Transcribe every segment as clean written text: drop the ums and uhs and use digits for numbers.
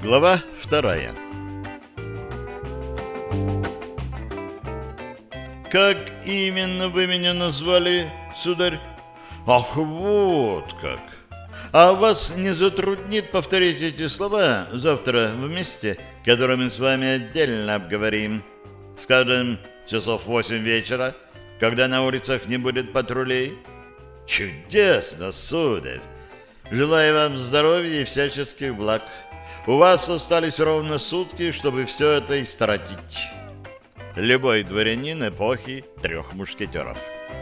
Глава вторая. «Как именно вы меня назвали, сударь?» «Ах, вот как! А вас не затруднит повторить эти слова завтра в месте, которое мы с вами отдельно обговорим? Скажем, часов 8 вечера, когда на улицах не будет патрулей?» «Чудесно, сударь! Желаю вам здоровья и всяческих благ. У вас остались ровно сутки, чтобы все это истратить». Любой дворянин эпохи трех мушкетеров.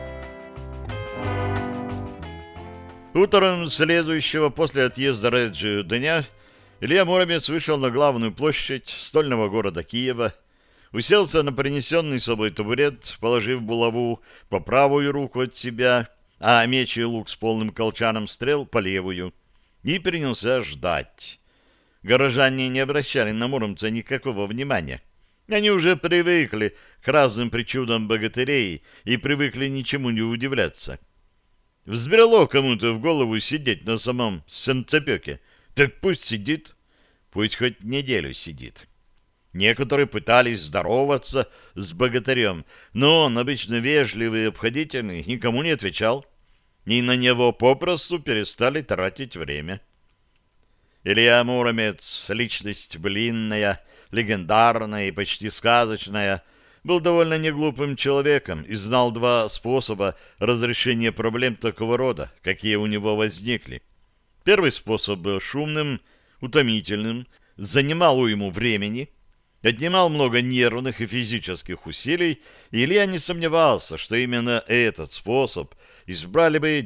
Утром следующего после отъезда Реджио дня Илья Муромец вышел на главную площадь стольного города Киева, уселся на принесенный с собой табурет, положив булаву по правую руку от себя, а меч и лук с полным колчаном стрел по левую, и принялся ждать. Горожане не обращали на Муромца никакого внимания. Они уже привыкли к разным причудам богатырей и привыкли ничему не удивляться. Взбрело кому-то в голову сидеть на самом санцепёке. Так пусть сидит, пусть хоть неделю сидит. Некоторые пытались здороваться с богатырем, но он, обычно вежливый и обходительный, никому не отвечал, и на него попросту перестали тратить время. Илья Муромец, личность блинная, легендарная и почти сказочная, был довольно неглупым человеком и знал два способа разрешения проблем такого рода, какие у него возникли. Первый способ был шумным, утомительным, занимал уйму времени, отнимал много нервных и физических усилий, и Илья не сомневался, что именно этот способ избрали бы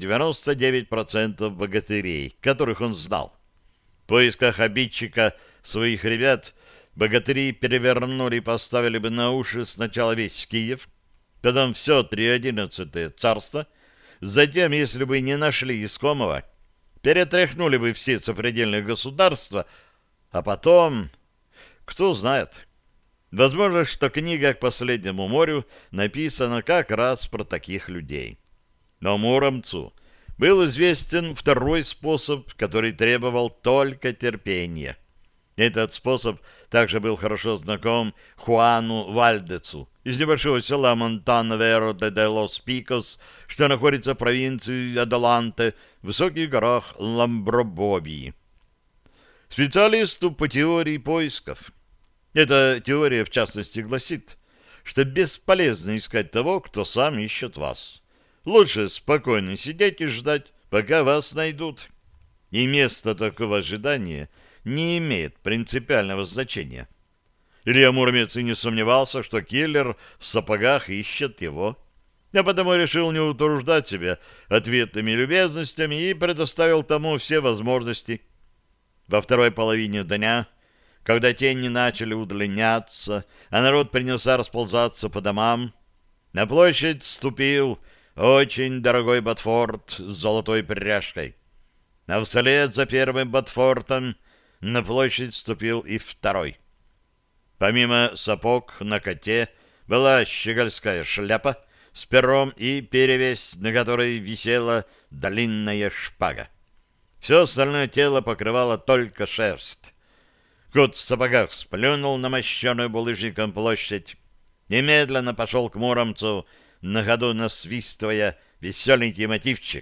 99% богатырей, которых он знал. В поисках обидчика своих ребят богатыри перевернули и поставили бы на уши сначала весь Киев, потом все 3/11 царство, затем, если бы не нашли искомого, перетряхнули бы все сопредельные государства, а потом, кто знает, возможно, что книга «К последнему морю» написана как раз про таких людей. Но Муромцу был известен второй способ, который требовал только терпения. Этот способ также был хорошо знаком Хуану Вальдецу из небольшого села Монтана-Веро-де-Лос-Пикос, что находится в провинции Адаланте, в высоких горах Ламбробобии. Специалисту по теории поисков. Эта теория, в частности, гласит, что бесполезно искать того, кто сам ищет вас. Лучше спокойно сидеть и ждать, пока вас найдут. И место такого ожидания не имеет принципиального значения. Илья Муромец и не сомневался, что киллер в сапогах ищет его, а потому решил не утруждать себя ответными любезностями и предоставил тому все возможности. Во второй половине дня, когда тени начали удлиняться, а народ принялся расползаться по домам, на площадь вступил очень дорогой ботфорт с золотой пряжкой. А вслед за первым ботфортом на площадь вступил и второй. Помимо сапог на коте была щегольская шляпа с пером и перевесь, на которой висела длинная шпага. Все остальное тело покрывало только шерсть. Кот в сапогах сплюнул на мощеную булыжником площадь и медленно пошел к Муромцу, на ходу насвистывая веселенький мотивчик.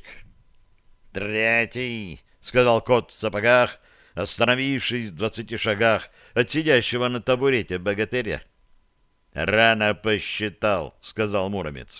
«Третий!» — сказал кот в сапогах, остановившись в 20 шагах от сидящего на табурете богатыря. «Рано посчитал», — сказал Муромец.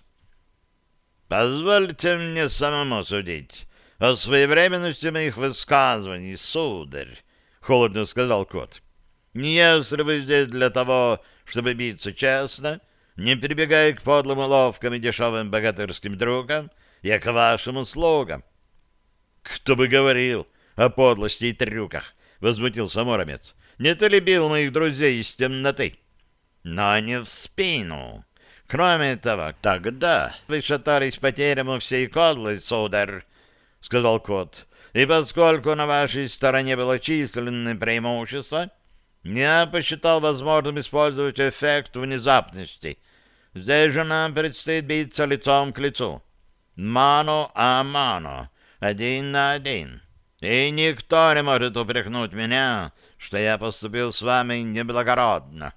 «Позвольте мне самому судить о своевременности моих высказываний, сударь», — холодно сказал кот. «Если вы здесь для того, чтобы биться честно, не прибегая к подлым уловкам и дешевым богатырским трюкам, я к вашим услугам». «Кто бы говорил о подлости и трюках?» — возмутился Муромец. «Не ты ли бил моих друзей из темноты?» «Но не в спину. Кроме того, тогда вы шатались по терему всей кодлы, сударь», — сказал кот. «И поскольку на вашей стороне было численное преимущество, я посчитал возможным использовать эффект внезапности. Здесь же нам предстоит биться лицом к лицу. Мано а мано, 1 на 1. И никто не может упрекнуть меня что я поступил с вами неблагородно.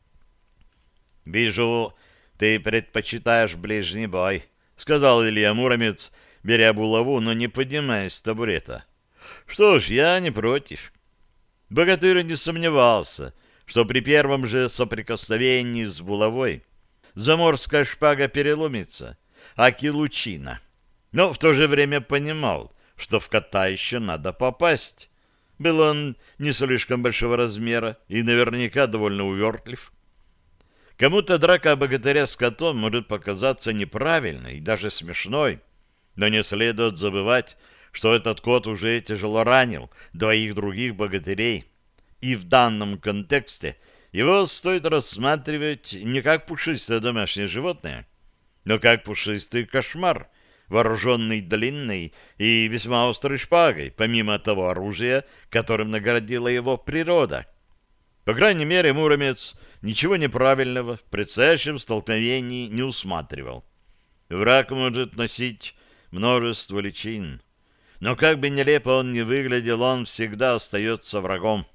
— Вижу, ты предпочитаешь ближний бой, — сказал Илья Муромец, беря булаву, но не поднимаясь с табурета. — Что ж, я не против. Богатырь не сомневался, что при первом же соприкосновении с булавой заморская шпага переломится, аки лучина. Но в то же время понимал, что в кота еще надо попасть. Был он не слишком большого размера и наверняка довольно увертлив. Кому-то драка богатыря с котом может показаться неправильной и даже смешной, но не следует забывать, что этот кот уже тяжело ранил двоих других богатырей, и в данном контексте его стоит рассматривать не как пушистое домашнее животное, но как пушистый кошмар, вооруженный длинной и весьма острой шпагой, помимо того оружия, которым наградила его природа. По крайней мере, Муромец ничего неправильного в предстоящем столкновении не усматривал. Враг может носить множество личин, но как бы нелепо он ни выглядел, он всегда остается врагом.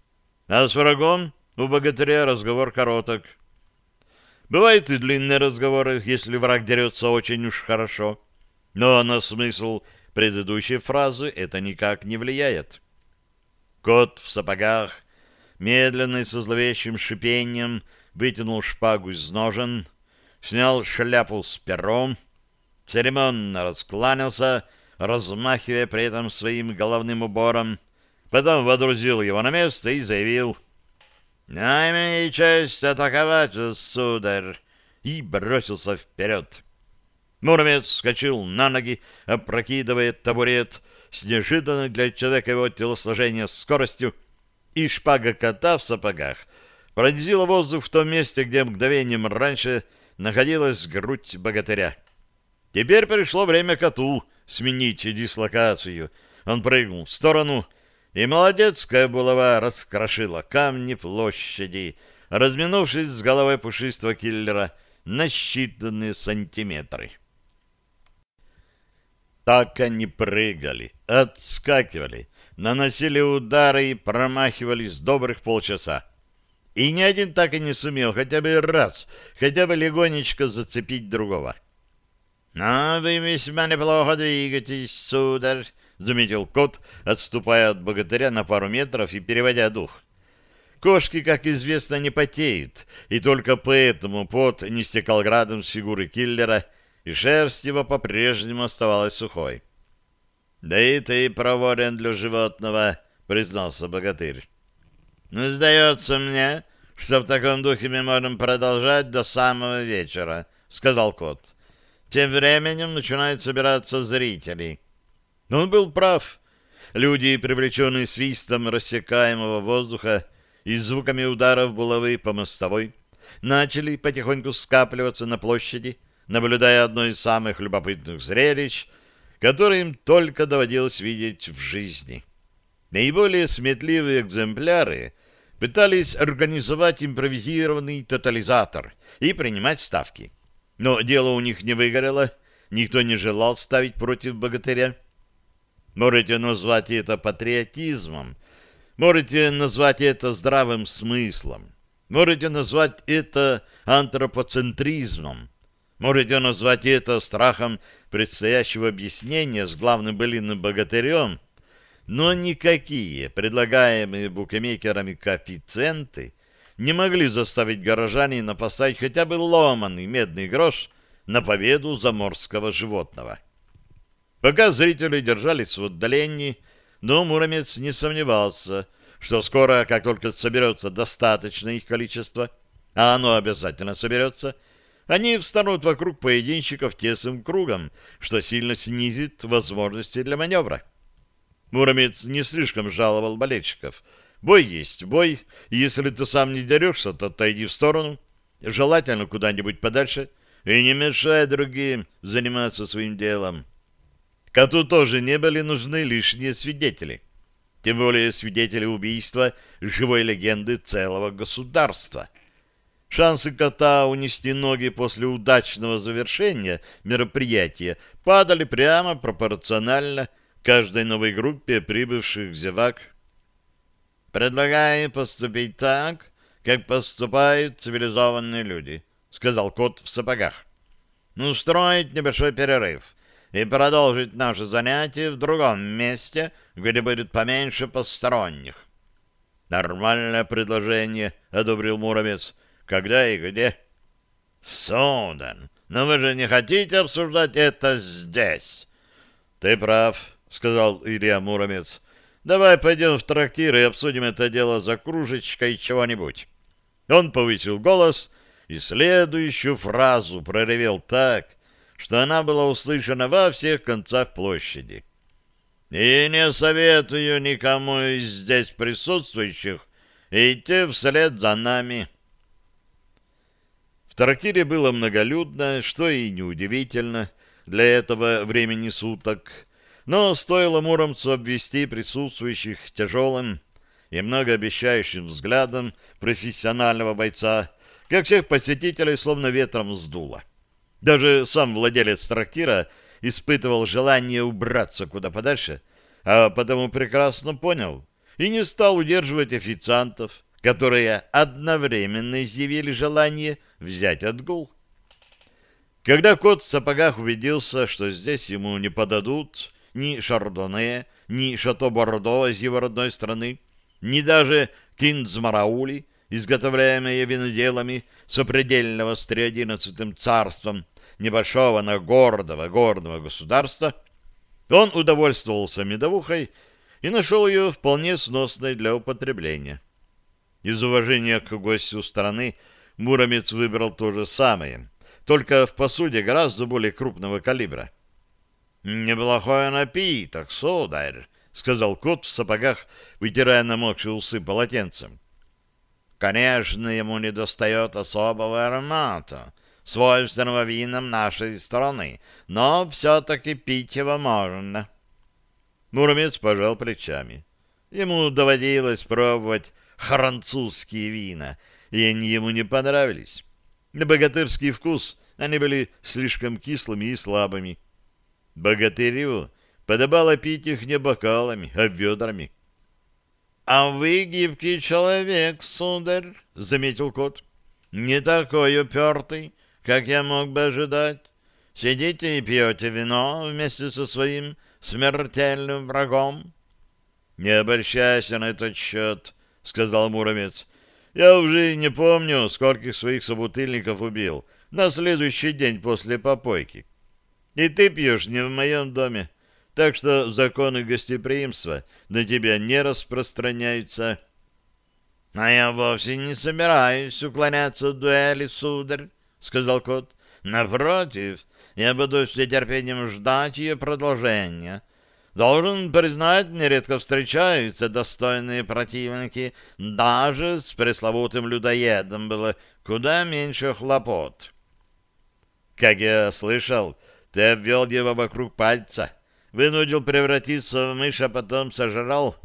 А с врагом у богатыря разговор короток. Бывают и длинные разговоры, если враг дерется очень уж хорошо, но на смысл предыдущей фразы это никак не влияет. Кот в сапогах медленно и со зловещим шипением вытянул шпагу из ножен, снял шляпу с пером, церемонно раскланялся, размахивая при этом своим головным убором, потом водрузил его на место и заявил: «Имею честь атаковать, сударь!» и бросился вперед. Муромец вскочил на ноги, опрокидывая табурет с неожиданной для человека его телосложения скоростью, и шпага кота в сапогах пронзила воздух в том месте, где мгновением раньше находилась грудь богатыря. Теперь пришло время коту сменить дислокацию. Он прыгнул в сторону, и молодецкая булава раскрошила камни площади, разминувшись с головой пушистого киллера на считанные сантиметры. Так они прыгали, отскакивали, наносили удары и промахивались добрых полчаса. И ни один так и не сумел хотя бы раз, хотя бы легонечко зацепить другого. — Но вы весьма неплохо двигаетесь, сударь, — заметил кот, отступая от богатыря на пару метров и переводя дух. Кошки, как известно, не потеют, и только поэтому пот не стекал градом с фигуры киллера, и шерсть его по-прежнему оставалась сухой. — Да и ты проворен для животного, — признался богатырь. — Ну, сдается мне, что в таком духе мы можем продолжать до самого вечера, — сказал кот. Тем временем начинают собираться зрители. Но он был прав. Люди, привлеченные свистом рассекаемого воздуха и звуками ударов булавы по мостовой, начали потихоньку скапливаться на площади, наблюдая одно из самых любопытных зрелищ, которые им только доводилось видеть в жизни. Наиболее сметливые экземпляры пытались организовать импровизированный тотализатор и принимать ставки. Но дело у них не выгорело, никто не желал ставить против богатыря. Можете назвать это патриотизмом, можете назвать это здравым смыслом, можете назвать это антропоцентризмом, можете назвать это страхом предстоящего объяснения с главным былинным богатырем, но никакие предлагаемые букмекерами коэффициенты не могли заставить горожанина поставить хотя бы ломаный медный грош на победу заморского животного. Пока зрители держались в отдалении, но Муромец не сомневался, что скоро, как только соберется достаточное их количество, а оно обязательно соберется, они встанут вокруг поединщиков тесным кругом, что сильно снизит возможности для маневра. Муромец не слишком жаловал болельщиков. Бой есть бой, и если ты сам не дерешься, то отойди в сторону, желательно куда-нибудь подальше, и не мешай другим заниматься своим делом. Коту тоже не были нужны лишние свидетели, тем более свидетели убийства живой легенды целого государства. Шансы кота унести ноги после удачного завершения мероприятия падали прямо пропорционально каждой новой группе прибывших зевак. Предлагаю поступить так, как поступают цивилизованные люди, — сказал кот в сапогах. Устроить небольшой перерыв и продолжить наше занятие в другом месте, где будет поменьше посторонних. — Нормальное предложение, — одобрил Муромец. — Когда и где? — Сударь, но вы же не хотите обсуждать это здесь? — Ты прав, — сказал Илья Муромец. — Давай пойдем в трактир и обсудим это дело за кружечкой чего-нибудь. Он повысил голос и следующую фразу проревел так, что она была услышана во всех концах площади. «И не советую никому из здесь присутствующих идти вслед за нами». В трактире было многолюдно, что и неудивительно для этого времени суток, но стоило Муромцу обвести присутствующих тяжелым и многообещающим взглядом профессионального бойца, как всех посетителей словно ветром сдуло. Даже сам владелец трактира испытывал желание убраться куда подальше, а потому прекрасно понял и не стал удерживать официантов, которые одновременно изъявили желание взять отгул. Когда кот в сапогах убедился, что здесь ему не подадут ни шардоне, ни шато-бордо из его родной страны, ни даже киндзмараули, изготовляемые виноделами сопредельного с XIII царством небольшого, но гордого государства, он удовольствовался медовухой и нашел ее вполне сносной для употребления. Из уважения к гостю страны Муромец выбрал то же самое, только в посуде гораздо более крупного калибра. «Неплохой напиток, сударь», — сказал кот в сапогах, вытирая намокшие усы полотенцем. «Конечно, ему недостает особого аромата, свойственного винам нашей страны, но все-таки пить его можно». Муромец пожал плечами. Ему доводилось пробовать французские вина, и они ему не понравились. На богатырский вкус они были слишком кислыми и слабыми. Богатырю подобало пить их не бокалами, а ведрами. — А вы гибкий человек, сударь, — заметил кот. — Не такой упертый, как я мог бы ожидать. Сидите и пьете вино вместе со своим смертельным врагом. — Не обольщайся на этот счет, — сказал Муромец. — Я уже не помню, скольких своих собутыльников убил на следующий день после попойки. И ты пьешь не в моем доме, так что законы гостеприимства на тебя не распространяются. — А я вовсе не собираюсь уклоняться от дуэли, сударь, — сказал кот. — Напротив, я буду с нетерпением ждать ее продолжения. Должен признать, нередко встречаются достойные противники. Даже с пресловутым людоедом было куда меньше хлопот. — Как я слышал, ты обвел его вокруг пальца, вынудил превратиться в мышь, а потом сожрал.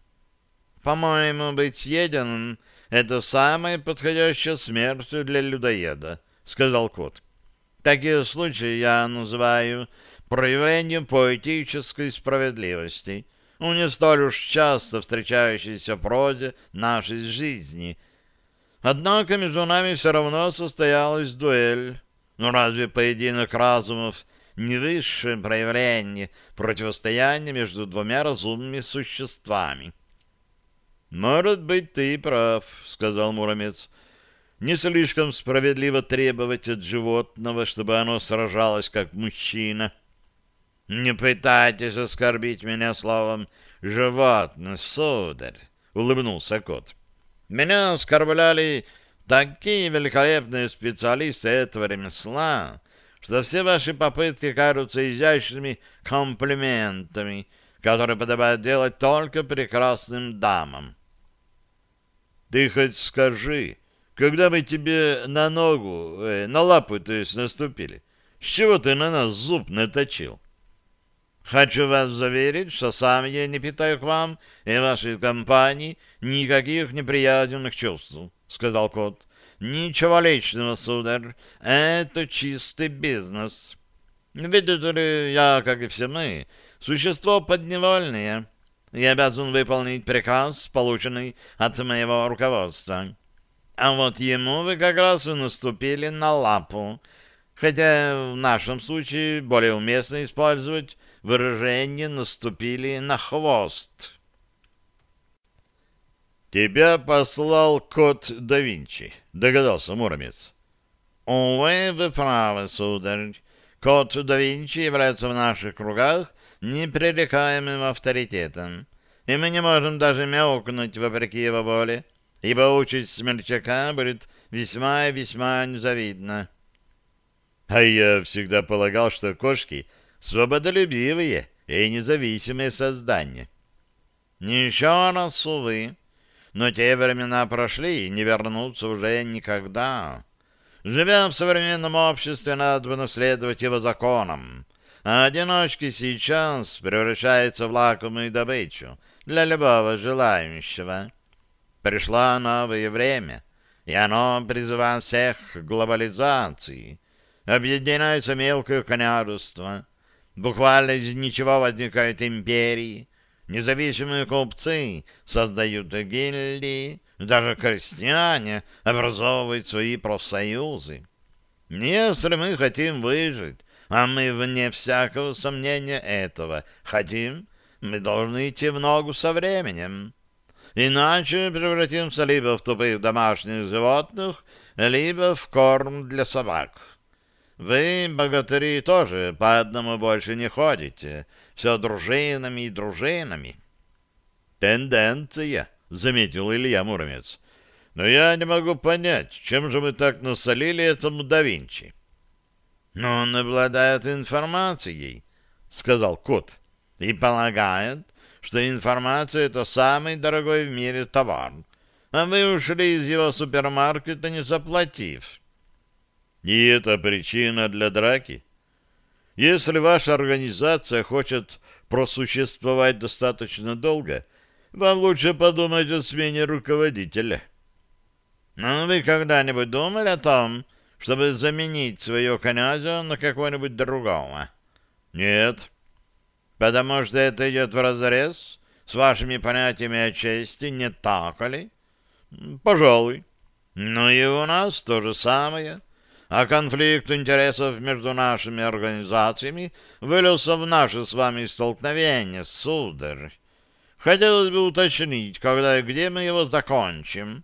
— По-моему, быть съеденным — это самая подходящая смерть для людоеда, — сказал кот. — Такие случаи я называю проявлением поэтической справедливости, не столь уж часто встречающейся в прозе нашей жизни. Однако между нами все равно состоялась дуэль. Но разве поединок разумов не высшее проявление противостояния между двумя разумными существами? — Может быть, ты и прав, — сказал Муромец. — Не слишком справедливо требовать от животного, чтобы оно сражалось как мужчина. — Не пытайтесь оскорбить меня словом «животное», сударь, — улыбнулся кот. — Меня оскорбляли такие великолепные специалисты этого ремесла, что все ваши попытки кажутся изящными комплиментами, которые подобает делать только прекрасным дамам. — Ты хоть скажи, когда мы тебе на ногу, на лапу, то есть, наступили, с чего ты на нас зуб наточил? — Хочу вас заверить, что сам я не питаю к вам и вашей компании никаких неприязненных чувств, — сказал кот. — Ничего личного, сударь, это чистый бизнес. Видите ли, я, как и все мы, существо подневольное. Я обязан выполнить приказ, полученный от моего руководства. А вот ему вы как раз и наступили на лапу. Хотя в нашем случае более уместно использовать выражение «наступили на хвост». «Тебя послал кот да Винчи», — догадался Муромец. «Увы, вы правы, сударь. Код да Винчи является в наших кругах непререкаемым авторитетом, и мы не можем даже мяукнуть вопреки его воле, ибо участь смельчака будет весьма и весьма незавидна». А я всегда полагал, что кошки свободолюбивые и независимые создания. Еще раз, увы, но те времена прошли и не вернутся уже никогда. Живя в современном обществе, надо бы наследовать его законам, а одиночки сейчас превращаются в лакомую добычу для любого желающего. Пришло новое время, и оно призывает всех к глобализации. Объединяется мелкое княжество. Буквально из ничего возникают империи. Независимые купцы создают гильдии. Даже крестьяне образовывают свои профсоюзы. Если мы хотим выжить, а мы, вне всякого сомнения, этого хотим, мы должны идти в ногу со временем. Иначе превратимся либо в тупых домашних животных, либо в корм для собак. Вы, богатыри, тоже по одному больше не ходите. Все дружинами и дружинами. «Тенденция», — заметил Илья Муромец. «Но я не могу понять, чем же мы так насолили этому да Винчи?» «Но он обладает информацией», — сказал кот, «и полагает, что информация — это самый дорогой в мире товар. А вы ушли из его супермаркета, не заплатив». И это причина для драки? Если ваша организация хочет просуществовать достаточно долго, вам лучше подумать о смене руководителя. Ну, вы когда-нибудь думали о том, чтобы заменить своего князя на какого-нибудь другого? Нет. Потому что это идет вразрез с вашими понятиями о чести, не так ли? Пожалуй. Ну и у нас то же самое. А конфликт интересов между нашими организациями вылился в наше с вами столкновение, сударь. Хотелось бы уточнить, когда и где мы его закончим.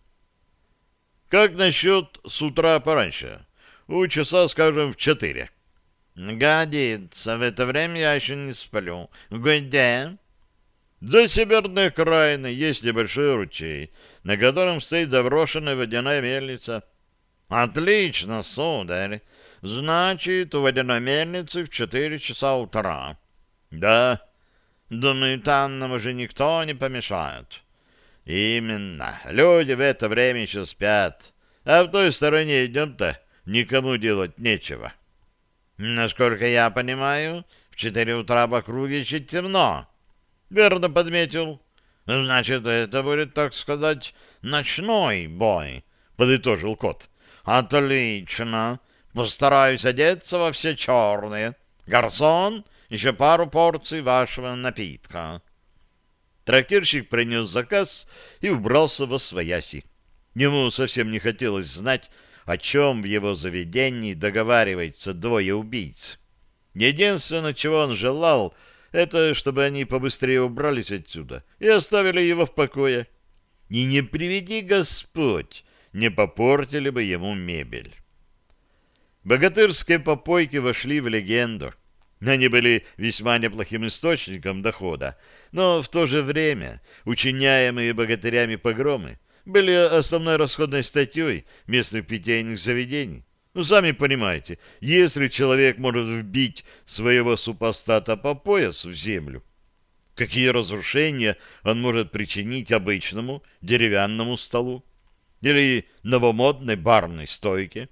Как насчет с утра пораньше? У часа, скажем, в 4. Годится. В это время я еще не сплю. Где? За северной окраиной есть небольшой ручей, на котором стоит заброшенная водяная мельница. Отлично, сударь. Значит, у водяной мельницы в 4 часа утра. Да. Думаю, там нам уже никто не помешает. Именно. Люди в это время еще спят. А в той стороне идем-то никому делать нечего. Насколько я понимаю, в 4 утра в округе еще темно. Верно подметил. Значит, это будет, так сказать, ночной бой, подытожил кот. Отлично. Постараюсь одеться во все черные. Гарсон, еще пару порций вашего напитка. Трактирщик принес заказ и убрался восвояси. Ему совсем не хотелось знать, о чем в его заведении договариваются двое убийц. Единственное, чего он желал, это чтобы они побыстрее убрались отсюда и оставили его в покое. И не приведи Господь, не попортили бы ему мебель. Богатырские попойки вошли в легенду. Они были весьма неплохим источником дохода, но в то же время учиняемые богатырями погромы были основной расходной статьей местных питейных заведений. Ну, сами понимаете, если человек может вбить своего супостата по пояс в землю, какие разрушения он может причинить обычному деревянному столу или новомодной барной стойке?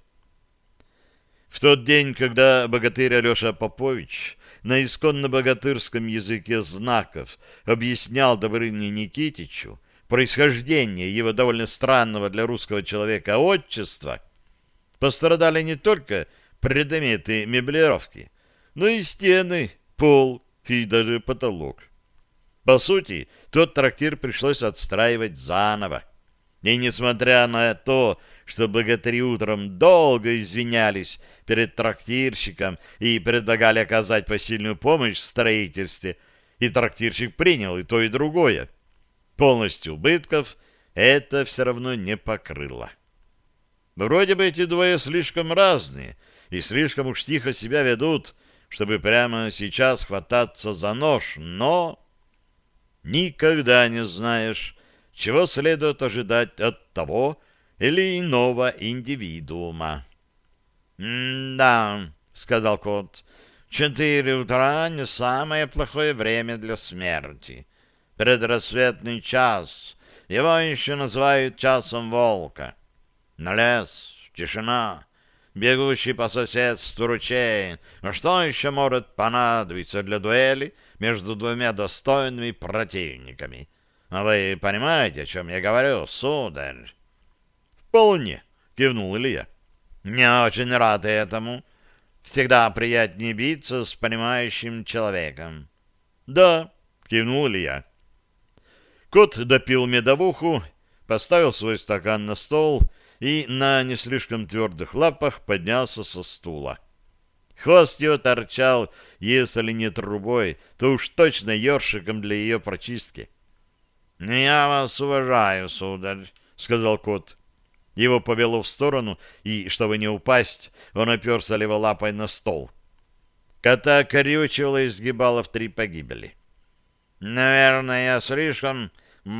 В тот день, когда богатырь Алеша Попович на исконно-богатырском языке знаков объяснял Добрыне Никитичу происхождение его довольно странного для русского человека отчества, пострадали не только предметы меблировки, но и стены, пол и даже потолок. По сути, тот трактир пришлось отстраивать заново. И несмотря на то, что богатыри утром долго извинялись перед трактирщиком и предлагали оказать посильную помощь в строительстве, и трактирщик принял и то, и другое, полностью убытков это все равно не покрыло. Вроде бы эти двое слишком разные и слишком уж тихо себя ведут, чтобы прямо сейчас хвататься за нож, но никогда не знаешь, чего следует ожидать от того или иного индивидуума. «Да», — сказал кот, — «4 утра не самое плохое время для смерти. Предрассветный час, его еще называют часом волка. Но лес, тишина, бегущий по соседству ручей. А что еще может понадобиться для дуэли между двумя достойными противниками? А вы понимаете, о чем я говорю, сударь?» «Вполне», — кивнул Илья. «Не очень рад этому. Всегда приятнее биться с понимающим человеком». «Да», — кивнул Илья. Кот допил медовуху, поставил свой стакан на стол и на не слишком твердых лапах поднялся со стула. Хвост его торчал, если не трубой, то уж точно ёршиком для ее прочистки. «Я вас уважаю, сударь», — сказал кот. Его повело в сторону, и, чтобы не упасть, он оперся левой лапой на стол. Кота корючило и сгибало в 3 погибели. «Наверное, я слишком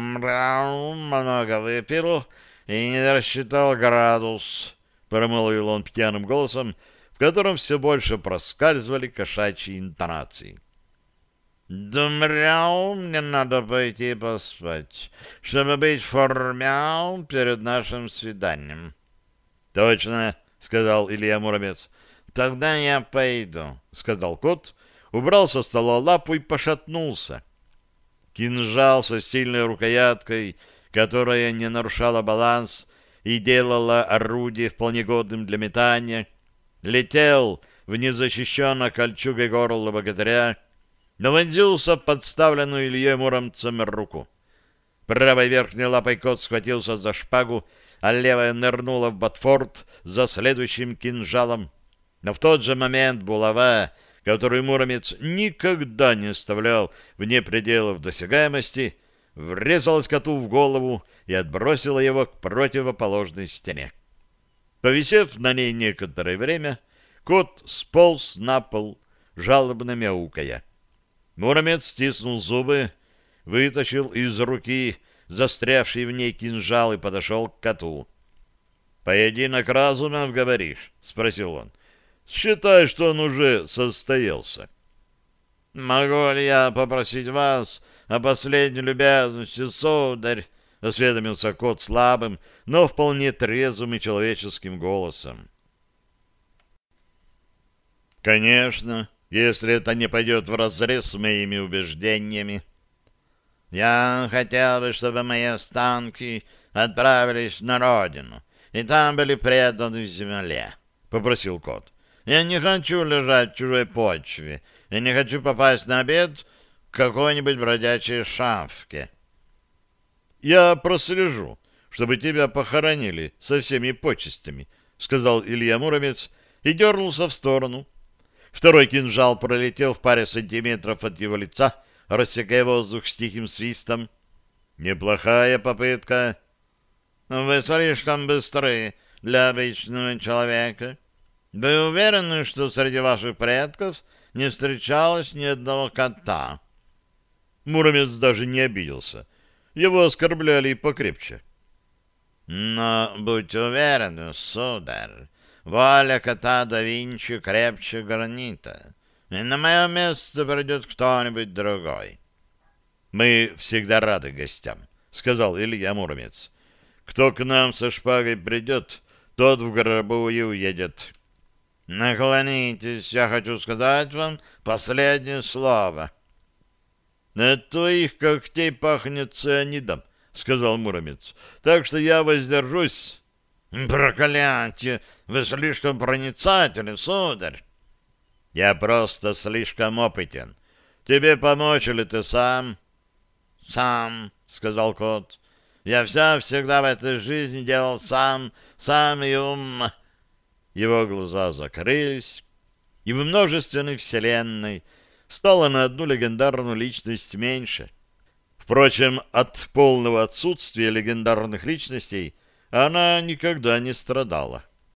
много выпил и не рассчитал градус», — промолвил он пьяным голосом, в котором все больше проскальзывали кошачьи интонации. «Думаю, мне надо пойти поспать, чтобы быть в форме перед нашим свиданием». «Точно», — сказал Илья Муромец. «Тогда я пойду», — сказал кот, убрал со стола лапу и пошатнулся. Кинжал со сильной рукояткой, которая не нарушала баланс и делала орудие вполне годным для метания, летел в незащищенное кольчугой горло богатыря, но вонзился в подставленную Ильей Муромцем руку. Правой верхней лапой кот схватился за шпагу, а левая нырнула в ботфорт за следующим кинжалом. Но в тот же момент булава, которую Муромец никогда не оставлял вне пределов досягаемости, врезалась коту в голову и отбросила его к противоположной стене. Повисев на ней некоторое время, кот сполз на пол, жалобно мяукая. Муромец стиснул зубы, вытащил из руки застрявший в ней кинжал и подошел к коту. «Поединок разумов, говоришь?» — спросил он. «Считай, что он уже состоялся». «Могу ли я попросить вас о последней любезности, сударь?» — осведомился кот слабым, но вполне трезвым и человеческим голосом. «Конечно, если это не пойдет вразрез с моими убеждениями». «Я хотел бы, чтобы мои останки отправились на родину, и там были преданы земле», — попросил кот. «Я не хочу лежать в чужой почве, и не хочу попасть на обед к какой-нибудь бродячей шавке». «Я прослежу, чтобы тебя похоронили со всеми почестями», — сказал Илья Муромец и дернулся в сторону. Второй кинжал пролетел в паре сантиметров от его лица, рассекая воздух с тихим свистом. «Неплохая попытка». «Вы слишком быстры для обычного человека. Вы уверены, что среди ваших предков не встречалось ни одного кота?» Муромец даже не обиделся. Его оскорбляли и покрепче. «Но будьте уверены, сударь, воля кота да Винчи крепче гранита, и на мое место придет кто-нибудь другой». «Мы всегда рады гостям», — сказал Илья Муромец. «Кто к нам со шпагой придет, тот в гробу и уедет». «Наклонитесь, я хочу сказать вам последнее слово». «От твоих когтей пахнет цианидом», — сказал Муромец, — «так что я воздержусь». «Проклятие! Вы слишком проницательны, сударь!» «Я просто слишком опытен. Тебе помочь или ты сам?» Сам, — сказал кот. Я все всегда в этой жизни делал сам, сам и Его глаза закрылись, и в множественной вселенной стало на одну легендарную личность меньше. Впрочем, от полного отсутствия легендарных личностей она никогда не страдала.